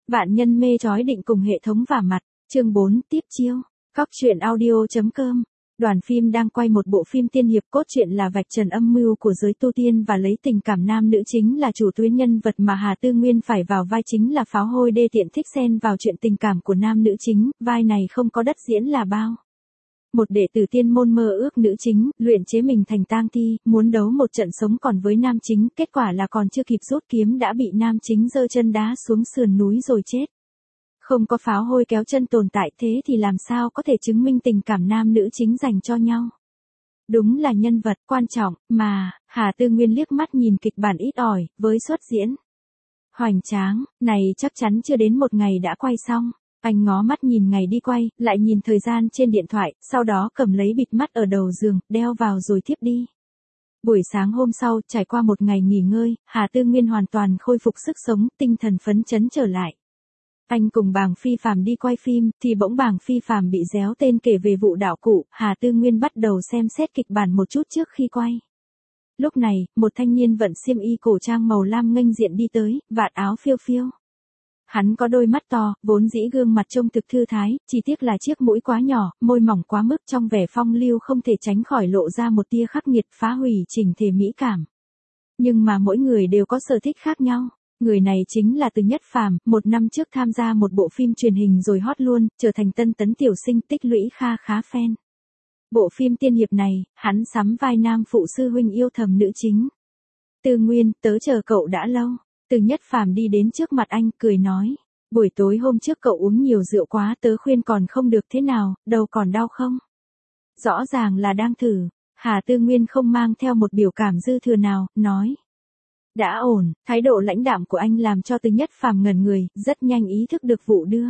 Vạn nhân mê chói định cùng hệ thống vả mặt, chương 4 tiếp chiêu. Cóc truyện audio.com. Đoàn phim đang quay một bộ phim tiên hiệp, cốt truyện là vạch trần âm mưu của giới tu tiên và lấy tình cảm nam nữ chính là chủ tuyến nhân vật mà Hà Tư Nguyên phải vào vai chính là pháo hôi đê tiện thích xen vào chuyện tình cảm của nam nữ chính, vai này không có đất diễn là bao. Một đệ tử tiên môn mơ ước nữ chính, luyện chế mình thành tang thi, muốn đấu một trận sống còn với nam chính, kết quả là còn chưa kịp rút kiếm đã bị nam chính giơ chân đá xuống sườn núi rồi chết. Không có pháo hôi kéo chân tồn tại thế thì làm sao có thể chứng minh tình cảm nam nữ chính dành cho nhau. Đúng là nhân vật quan trọng, mà, Hà Tư Nguyên liếc mắt nhìn kịch bản ít ỏi, với xuất diễn hoành tráng, này chắc chắn chưa đến một ngày đã quay xong. Anh ngó mắt nhìn ngày đi quay, lại nhìn thời gian trên điện thoại, sau đó cầm lấy bịt mắt ở đầu giường, đeo vào rồi thiếp đi. Buổi sáng hôm sau, trải qua một ngày nghỉ ngơi, Hà Tư Nguyên hoàn toàn khôi phục sức sống, tinh thần phấn chấn trở lại. Anh cùng Bàng Phi Phàm đi quay phim, thì bỗng Bàng Phi Phàm bị réo tên kể về vụ đạo cụ, Hà Tư Nguyên bắt đầu xem xét kịch bản một chút trước khi quay. Lúc này, một thanh niên vận xiêm y cổ trang màu lam nghênh diện đi tới, vạt áo phiêu phiêu. Hắn có đôi mắt to, vốn dĩ gương mặt trông thực thư thái, chỉ tiếc là chiếc mũi quá nhỏ, môi mỏng quá mức, trong vẻ phong lưu không thể tránh khỏi lộ ra một tia khắc nghiệt phá hủy chỉnh thể mỹ cảm. Nhưng mà mỗi người đều có sở thích khác nhau. Người này chính là Từ Nhất Phàm, một năm trước tham gia một bộ phim truyền hình rồi hot luôn, trở thành tân tấn tiểu sinh, tích lũy kha khá fan. Bộ phim tiên hiệp này, hắn sắm vai nam phụ sư huynh yêu thầm nữ chính. Tư Nguyên, tớ chờ cậu đã lâu. Từ Nhất Phàm đi đến trước mặt anh, cười nói. Buổi tối hôm trước cậu uống nhiều rượu quá, tớ khuyên còn không được thế nào, đầu còn đau không? Rõ ràng là đang thử. Hà Tư Nguyên không mang theo một biểu cảm dư thừa nào, nói. Đã ổn, thái độ lãnh đạm của anh làm cho Từ Nhất Phàm ngẩn người, rất nhanh ý thức được vụ đưa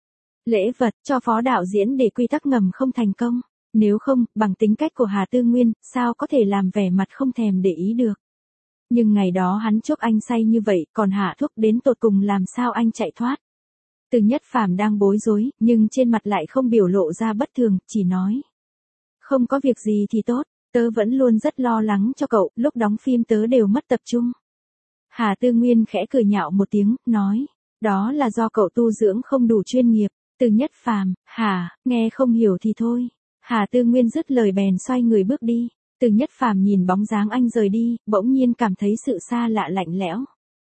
lễ vật cho phó đạo diễn để quy tắc ngầm không thành công. Nếu không, bằng tính cách của Hà Tư Nguyên, sao có thể làm vẻ mặt không thèm để ý được. Nhưng ngày đó hắn chuốc anh say như vậy, còn hạ thuốc đến tột cùng làm sao anh chạy thoát. Từ Nhất Phàm đang bối rối, nhưng trên mặt lại không biểu lộ ra bất thường, chỉ nói. Không có việc gì thì tốt, tớ vẫn luôn rất lo lắng cho cậu, lúc đóng phim tớ đều mất tập trung. Hà Tư Nguyên khẽ cười nhạo một tiếng, nói. Đó là do cậu tu dưỡng không đủ chuyên nghiệp. Từ Nhất Phàm, nghe không hiểu thì thôi. Hà Tư Nguyên dứt lời bèn xoay người bước đi. Từ Nhất Phàm nhìn bóng dáng anh rời đi, bỗng nhiên cảm thấy sự xa lạ lạnh lẽo.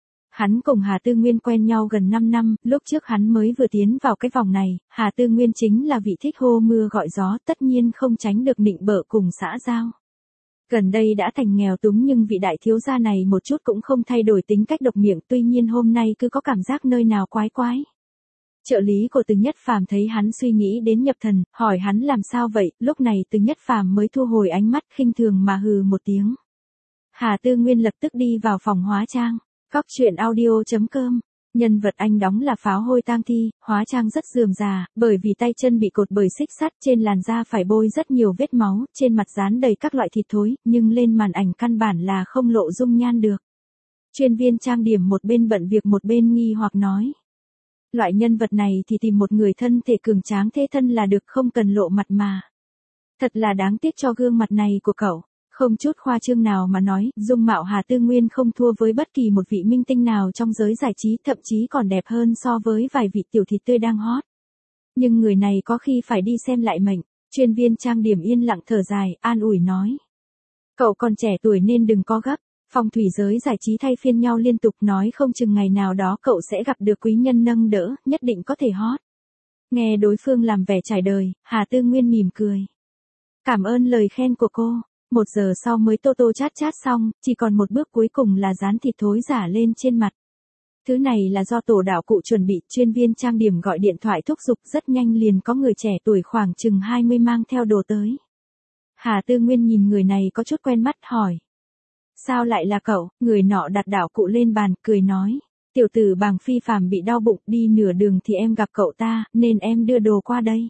Hắn cùng Hà Tư Nguyên quen nhau gần 5 năm, lúc trước hắn mới vừa tiến vào cái vòng này, Hà Tư Nguyên chính là vị thích hô mưa gọi gió, tất nhiên không tránh được nịnh bợ cùng xã giao. Gần đây đã thành nghèo túng nhưng vị đại thiếu gia này một chút cũng không thay đổi tính cách độc miệng, tuy nhiên hôm nay cứ có cảm giác nơi nào quái quái. Trợ lý của Từ Nhất Phàm thấy hắn suy nghĩ đến nhập thần, hỏi hắn làm sao vậy, lúc này Từ Nhất Phàm mới thu hồi ánh mắt khinh thường mà hừ một tiếng. Hà Tư Nguyên lập tức đi vào phòng hóa trang. Cóc truyện audio.com. Nhân vật anh đóng là pháo hôi tang thi, hóa trang rất rườm rà, bởi vì tay chân bị cột bởi xích sắt, trên làn da phải bôi rất nhiều vết máu, trên mặt dán đầy các loại thịt thối, nhưng lên màn ảnh căn bản là không lộ dung nhan được. Chuyên viên trang điểm một bên bận việc một bên nghi hoặc nói. Loại nhân vật này thì tìm một người thân thể cường tráng thế thân là được, không cần lộ mặt mà. Thật là đáng tiếc cho gương mặt này của cậu. Không chút khoa trương nào mà nói, dung mạo Hà Tư Nguyên không thua với bất kỳ một vị minh tinh nào trong giới giải trí, thậm chí còn đẹp hơn so với vài vị tiểu thịt tươi đang hot. Nhưng người này có khi phải đi xem lại mệnh. Chuyên viên trang điểm yên lặng thở dài, an ủi nói. Cậu còn trẻ tuổi nên đừng có gấp. Phong thủy giới giải trí thay phiên nhau liên tục, nói không chừng ngày nào đó cậu sẽ gặp được quý nhân nâng đỡ, nhất định có thể hot. Nghe đối phương làm vẻ trải đời, Hà Tư Nguyên mỉm cười. Cảm ơn lời khen của cô. 1 giờ sau mới tô chát xong, chỉ còn một bước cuối cùng là dán thịt thối giả lên trên mặt. Thứ này là do tổ đạo cụ chuẩn bị, chuyên viên trang điểm gọi điện thoại thúc giục, rất nhanh liền có người trẻ tuổi khoảng chừng 20 mang theo đồ tới. Hà Tư Nguyên nhìn người này có chút quen mắt, hỏi. Sao lại là cậu? Người nọ đặt đạo cụ lên bàn, cười nói. Tiểu tử Bàng Phi Phàm bị đau bụng, đi nửa đường thì em gặp cậu ta, nên em đưa đồ qua đây.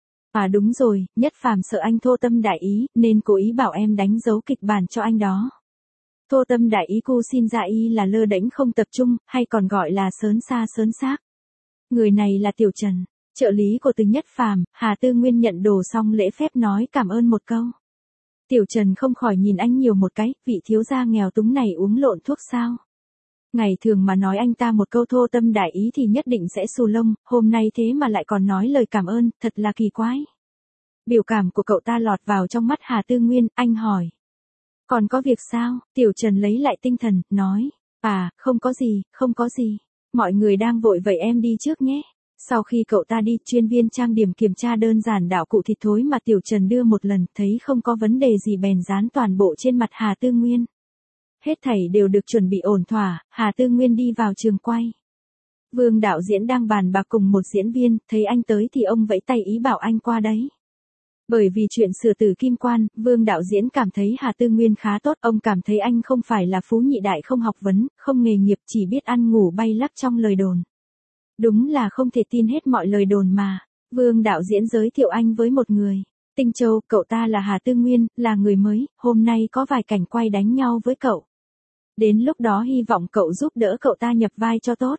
À đúng rồi, Nhất Phàm sợ anh thô tâm đại ý, nên cố ý bảo em đánh dấu kịch bản cho anh đó. Thô tâm đại ý cu xin ra y là lơ đễnh không tập trung, hay còn gọi là sớn xa sớn xác. Người này là Tiểu Trần, trợ lý của Từ Nhất Phàm. Hà Tư Nguyên nhận đồ xong lễ phép nói cảm ơn một câu. Tiểu Trần không khỏi nhìn anh nhiều một cái, vị thiếu gia nghèo túng này uống lộn thuốc sao? Ngày thường mà nói anh ta một câu thô tâm đại ý thì nhất định sẽ xù lông, hôm nay thế mà lại còn nói lời cảm ơn, thật là kỳ quái. Biểu cảm của cậu ta lọt vào trong mắt Hà Tư Nguyên, anh hỏi. Còn có việc sao? Tiểu Trần lấy lại tinh thần, nói. À, không có gì, không có gì. Mọi người đang vội vậy em đi trước nhé. Sau khi cậu ta đi, chuyên viên trang điểm kiểm tra đơn giản đạo cụ thịt thối mà Tiểu Trần đưa một lần, thấy không có vấn đề gì bèn dán toàn bộ trên mặt Hà Tư Nguyên. Hết thảy đều được chuẩn bị ổn thỏa, Hà Tư Nguyên đi vào trường quay. Vương đạo diễn đang bàn bạc cùng một diễn viên, thấy anh tới thì ông vẫy tay ý bảo anh qua đấy. Bởi vì chuyện sửa tử kim quan, Vương đạo diễn cảm thấy Hà Tư Nguyên khá tốt, ông cảm thấy anh không phải là phú nhị đại không học vấn, không nghề nghiệp, chỉ biết ăn ngủ bay lắc trong lời đồn. Đúng là không thể tin hết mọi lời đồn mà. Vương đạo diễn giới thiệu anh với một người. Tinh Châu, cậu ta là Hà Tư Nguyên, là người mới, hôm nay có vài cảnh quay đánh nhau với cậu. Đến lúc đó hy vọng cậu giúp đỡ cậu ta nhập vai cho tốt.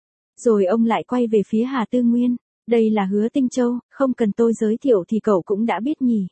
Rồi ông lại quay về phía Hà Tư Nguyên. Đây là Hứa Tinh Châu, không cần tôi giới thiệu thì cậu cũng đã biết nhỉ.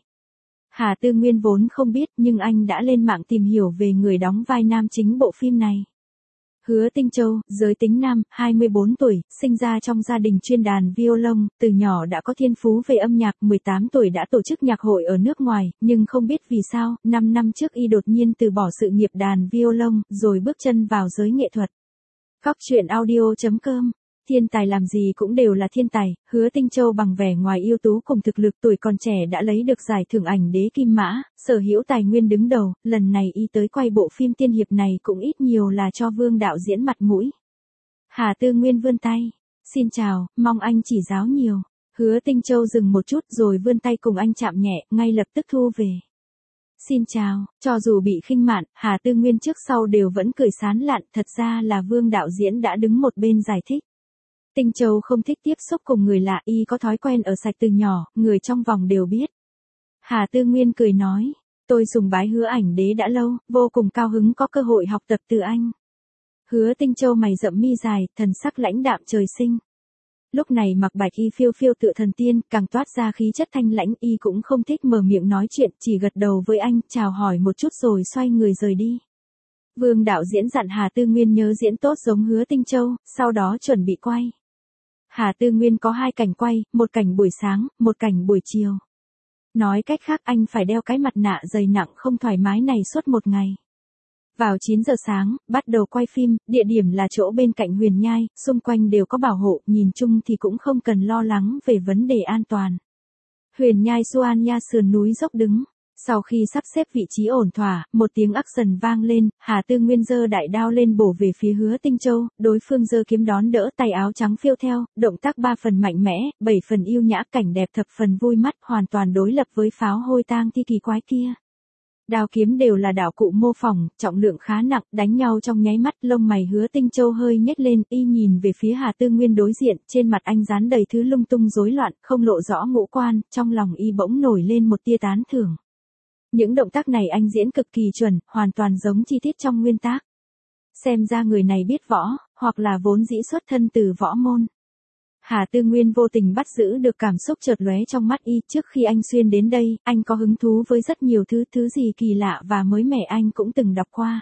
Hà Tư Nguyên vốn không biết nhưng anh đã lên mạng tìm hiểu về người đóng vai nam chính bộ phim này. Hứa Tinh Châu, giới tính nam, 24 tuổi, sinh ra trong gia đình chuyên đàn violon, từ nhỏ đã có thiên phú về âm nhạc, 18 tuổi đã tổ chức nhạc hội ở nước ngoài, nhưng không biết vì sao, 5 năm trước y đột nhiên từ bỏ sự nghiệp đàn violon, rồi bước chân vào giới nghệ thuật. Góc truyện audio.com. Thiên tài làm gì cũng đều là thiên tài, Hứa Tinh Châu bằng vẻ ngoài ưu tú cùng thực lực tuổi còn trẻ đã lấy được giải thưởng ảnh đế Kim Mã, sở hữu tài nguyên đứng đầu, lần này y tới quay bộ phim tiên hiệp này cũng ít nhiều là cho Vương đạo diễn mặt mũi. Hà Tư Nguyên vươn tay. Xin chào, mong anh chỉ giáo nhiều. Hứa Tinh Châu dừng một chút rồi vươn tay cùng anh chạm nhẹ, ngay lập tức thu về. Xin chào, cho dù bị khinh mạn, Hà Tư Nguyên trước sau đều vẫn cười sán lạn, thật ra là Vương đạo diễn đã đứng một bên giải thích. Tinh Châu không thích tiếp xúc cùng người lạ, y có thói quen ở sạch từ nhỏ, người trong vòng đều biết. Hà Tư Nguyên cười nói, tôi sùng bái Hứa ảnh đế đã lâu, vô cùng cao hứng có cơ hội học tập từ anh. Hứa Tinh Châu mày rậm mi dài, thần sắc lãnh đạm trời sinh. Lúc này mặc bạch y phiêu phiêu tựa thần tiên, càng toát ra khí chất thanh lãnh, y cũng không thích mở miệng nói chuyện, chỉ gật đầu với anh, chào hỏi một chút rồi xoay người rời đi. Vương đạo diễn dặn Hà Tư Nguyên nhớ diễn tốt giống Hứa Tinh Châu, sau đó chuẩn bị quay. Hà Tư Nguyên có 2 cảnh quay, một cảnh buổi sáng, một cảnh buổi chiều. Nói cách khác anh phải đeo cái mặt nạ dày nặng không thoải mái này suốt một ngày. Vào 9 giờ sáng, bắt đầu quay phim, địa điểm là chỗ bên cạnh Huyền Nhai, xung quanh đều có bảo hộ, nhìn chung thì cũng không cần lo lắng về vấn đề an toàn. Huyền Nhai Xuan Nha sườn núi dốc đứng. Sau khi sắp xếp vị trí ổn thỏa, một tiếng action vang lên, Hà Tư Nguyên giơ đại đao lên bổ về phía Hứa Tinh Châu, đối phương giơ kiếm đón đỡ, tay áo trắng phiêu theo, động tác 3 phần mạnh mẽ, 7 phần yêu nhã, cảnh đẹp thập phần vui mắt, hoàn toàn đối lập với pháo hôi tang thi kỳ quái kia. Đao kiếm đều là đạo cụ mô phỏng, trọng lượng khá nặng, đánh nhau trong nháy mắt, lông mày Hứa Tinh Châu hơi nhếch lên, y nhìn về phía Hà Tư Nguyên đối diện, trên mặt anh dán đầy thứ lung tung rối loạn, không lộ rõ ngũ quan, trong lòng y bỗng nổi lên một tia tán thưởng. Những động tác này anh diễn cực kỳ chuẩn, hoàn toàn giống chi tiết trong nguyên tác. Xem ra người này biết võ, hoặc là vốn dĩ xuất thân từ võ môn. Hà Tư Nguyên vô tình bắt giữ được cảm xúc chợt lóe trong mắt y, trước khi anh xuyên đến đây, anh có hứng thú với rất nhiều thứ gì kỳ lạ và mới mẻ anh cũng từng đọc qua.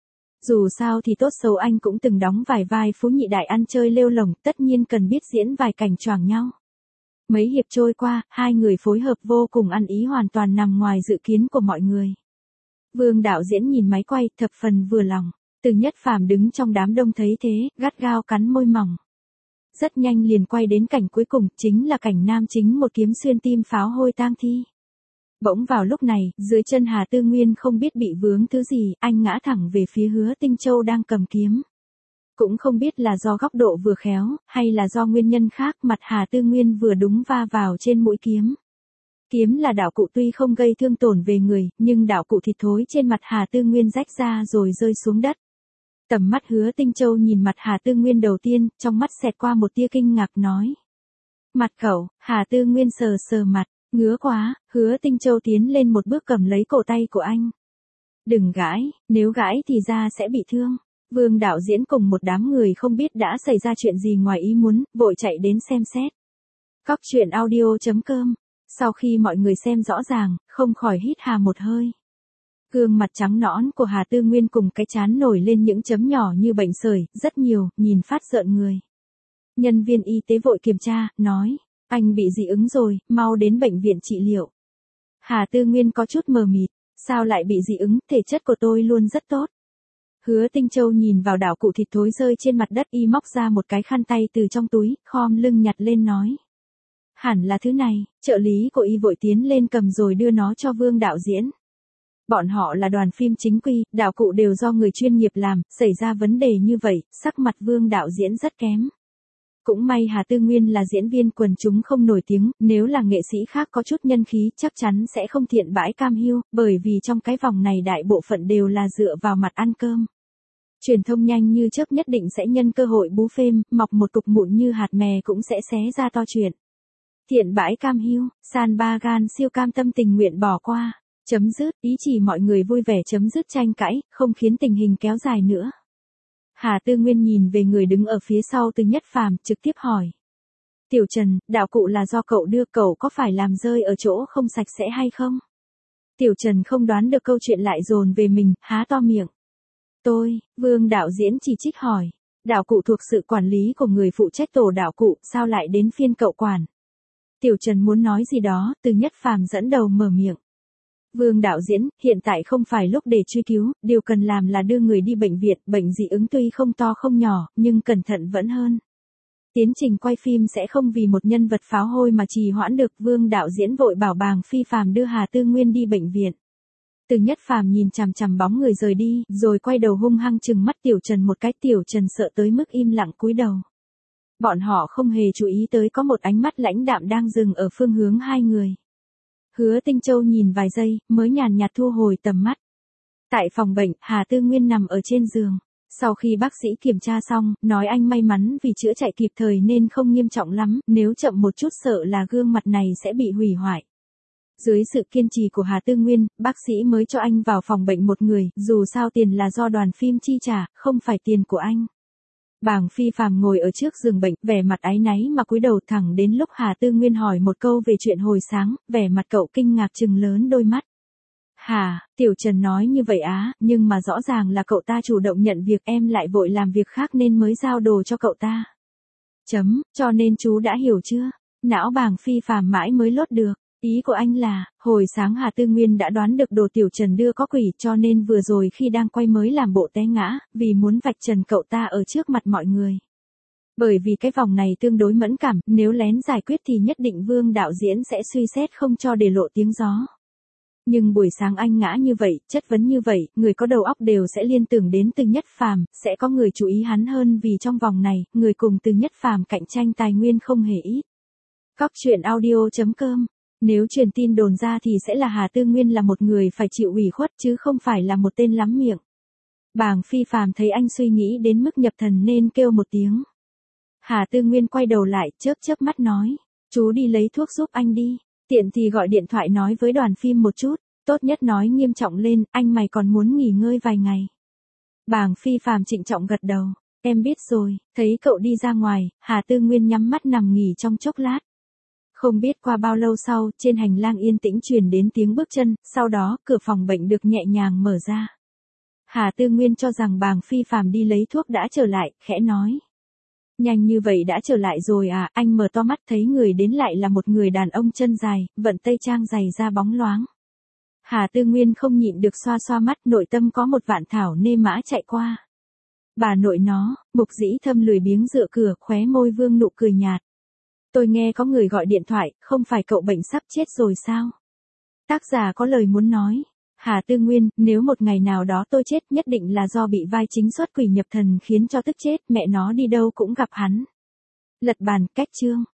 Dù sao thì tốt xấu anh cũng từng đóng vài vai phú nhị đại ăn chơi lêu lổng, tất nhiên cần biết diễn vài cảnh choảng nhau. Mấy hiệp trôi qua, 2 người phối hợp vô cùng ăn ý, hoàn toàn nằm ngoài dự kiến của mọi người. Vương đạo diễn nhìn máy quay, thập phần vừa lòng. Từ Nhất Phàm đứng trong đám đông thấy thế, gắt gao cắn môi mỏng. Rất nhanh liền quay đến cảnh cuối cùng, chính là cảnh nam chính một kiếm xuyên tim pháo hôi tang thi. Bỗng vào lúc này, dưới chân Hà Tư Nguyên không biết bị vướng thứ gì, anh ngã thẳng về phía Hứa Tinh Châu đang cầm kiếm. Cũng không biết là do góc độ vừa khéo, hay là do nguyên nhân khác, mặt Hà Tư Nguyên vừa đúng va vào trên mũi kiếm. Kiếm là đạo cụ tuy không gây thương tổn về người, nhưng đạo cụ thịt thối trên mặt Hà Tư Nguyên rách ra rồi rơi xuống đất. Tầm mắt Hứa Tinh Châu nhìn mặt Hà Tư Nguyên đầu tiên, trong mắt xẹt qua một tia kinh ngạc nói. Mặt cậu, Hà Tư Nguyên sờ sờ mặt, ngứa quá, Hứa Tinh Châu tiến lên một bước cầm lấy cổ tay của anh. Đừng gãi, nếu gãi thì da sẽ bị thương. Vương đạo diễn cùng một đám người không biết đã xảy ra chuyện gì ngoài ý muốn, vội chạy đến xem xét. Góc truyện audio.com. Sau khi mọi người xem rõ ràng, không khỏi hít hà một hơi. Gương mặt trắng nõn của Hà Tư Nguyên cùng cái trán nổi lên những chấm nhỏ như bệnh sởi, rất nhiều, nhìn phát rợn người. Nhân viên y tế vội kiểm tra, nói, anh bị dị ứng rồi, mau đến bệnh viện trị liệu. Hà Tư Nguyên có chút mờ mịt, sao lại bị dị ứng, thể chất của tôi luôn rất tốt. Hứa Tinh Châu nhìn vào đảo cụ thịt thối rơi trên mặt đất, y móc ra một cái khăn tay từ trong túi, khom lưng nhặt lên nói. Hẳn là thứ này, trợ lý của y vội tiến lên cầm rồi đưa nó cho Vương đạo diễn. Bọn họ là đoàn phim chính quy, đạo cụ đều do người chuyên nghiệp làm, xảy ra vấn đề như vậy, sắc mặt Vương đạo diễn rất kém. Cũng may Hà Tư Nguyên là diễn viên quần chúng không nổi tiếng, nếu là nghệ sĩ khác có chút nhân khí chắc chắn sẽ không thiện bãi cam hiu, bởi vì trong cái vòng này đại bộ phận đều là dựa vào mặt ăn cơm. Truyền thông nhanh như chớp nhất định sẽ nhân cơ hội bú phêm, mọc một cục mụn như hạt mè cũng sẽ xé ra to chuyện. Thiện bãi cam hiu, San Bagan siêu cam tâm tình nguyện bỏ qua. Chấm dứt, ý chỉ mọi người vui vẻ chấm dứt tranh cãi, không khiến tình hình kéo dài nữa. Hà Tư Nguyên nhìn về người đứng ở phía sau Từ Nhất Phàm, trực tiếp hỏi. Tiểu Trần, đạo cụ là do cậu đưa, cậu có phải làm rơi ở chỗ không sạch sẽ hay không? Tiểu Trần không đoán được câu chuyện lại dồn về mình, há to miệng. Vương đạo diễn chỉ trích hỏi. Đạo cụ thuộc sự quản lý của người phụ trách tổ đạo cụ, sao lại đến phiên cậu quản? Tiểu Trần muốn nói gì đó, Từ Nhất Phàm dẫn đầu mở miệng. Vương đạo diễn, hiện tại không phải lúc để truy cứu, điều cần làm là đưa người đi bệnh viện, bệnh dị ứng tuy không to không nhỏ, nhưng cẩn thận vẫn hơn. Tiến trình quay phim sẽ không vì một nhân vật pháo hôi mà trì hoãn được, Vương đạo diễn vội bảo Bàng Phi Phàm đưa Hà Tư Nguyên đi bệnh viện. Từ Nhất Phàm nhìn chằm chằm bóng người rời đi, rồi quay đầu hung hăng trừng mắt Tiểu Trần một cái, Tiểu Trần sợ tới mức im lặng cúi đầu. Bọn họ không hề chú ý tới có một ánh mắt lãnh đạm đang dừng ở phương hướng hai người. Hứa Tinh Châu nhìn vài giây, mới nhàn nhạt thu hồi tầm mắt. Tại phòng bệnh, Hà Tư Nguyên nằm ở trên giường. Sau khi bác sĩ kiểm tra xong, nói anh may mắn vì chữa chạy kịp thời nên không nghiêm trọng lắm, nếu chậm một chút sợ là gương mặt này sẽ bị hủy hoại. Dưới sự kiên trì của Hà Tư Nguyên, bác sĩ mới cho anh vào phòng bệnh một người, dù sao tiền là do đoàn phim chi trả, không phải tiền của anh. Bàng Phi Phàm ngồi ở trước giường bệnh, vẻ mặt áy náy mà cúi đầu, thẳng đến lúc Hà Tư Nguyên hỏi một câu về chuyện hồi sáng, vẻ mặt cậu kinh ngạc trừng lớn đôi mắt. Hà, Tiểu Trần nói như vậy á, nhưng mà rõ ràng là cậu ta chủ động nhận việc, em lại vội làm việc khác nên mới giao đồ cho cậu ta. Cho nên chú đã hiểu chưa? Não Bàng Phi Phàm mãi mới lốt được. Ý của anh là, hồi sáng Hà Tư Nguyên đã đoán được đồ Tiểu Trần đưa có quỷ, cho nên vừa rồi khi đang quay mới làm bộ té ngã, vì muốn vạch trần cậu ta ở trước mặt mọi người. Bởi vì cái vòng này tương đối mẫn cảm, nếu lén giải quyết thì nhất định Vương đạo diễn sẽ suy xét không cho để lộ tiếng gió. Nhưng buổi sáng anh ngã như vậy, chất vấn như vậy, người có đầu óc đều sẽ liên tưởng đến Từ Nhất Phàm, sẽ có người chú ý hắn hơn vì trong vòng này, người cùng Từ Nhất Phàm cạnh tranh tài nguyên không hề ít. Cóc truyện audio.com. Nếu truyền tin đồn ra thì sẽ là Hà Tư Nguyên là một người phải chịu ủy khuất chứ không phải là một tên lắm miệng. Bàng Phi Phàm thấy anh suy nghĩ đến mức nhập thần nên kêu một tiếng. Hà Tư Nguyên quay đầu lại, chớp chớp mắt nói, chú đi lấy thuốc giúp anh đi, tiện thì gọi điện thoại nói với đoàn phim một chút, tốt nhất nói nghiêm trọng lên, anh mày còn muốn nghỉ ngơi vài ngày. Bàng Phi Phàm trịnh trọng gật đầu, em biết rồi, thấy cậu đi ra ngoài, Hà Tư Nguyên nhắm mắt nằm nghỉ trong chốc lát. Không biết qua bao lâu sau, trên hành lang yên tĩnh truyền đến tiếng bước chân, sau đó, cửa phòng bệnh được nhẹ nhàng mở ra. Hà Tư Nguyên cho rằng Bàng Phi Phàm đi lấy thuốc đã trở lại, khẽ nói. Nhanh như vậy đã trở lại rồi à, anh mở to mắt thấy người đến lại là một người đàn ông chân dài, vận tây trang dày da bóng loáng. Hà Tư Nguyên không nhịn được xoa xoa mắt, nội tâm có một vạn thảo nê mã chạy qua. Bà nội nó, Mục Dĩ Thâm lười biếng dựa cửa, khóe môi vương nụ cười nhạt. Tôi nghe có người gọi điện thoại, không phải cậu bệnh sắp chết rồi sao? Tác giả có lời muốn nói. Hà Tư Nguyên, nếu một ngày nào đó tôi chết nhất định là do bị vai chính xuất quỷ nhập thần khiến cho tức chết, mẹ nó đi đâu cũng gặp hắn. Lật bàn, cách chương.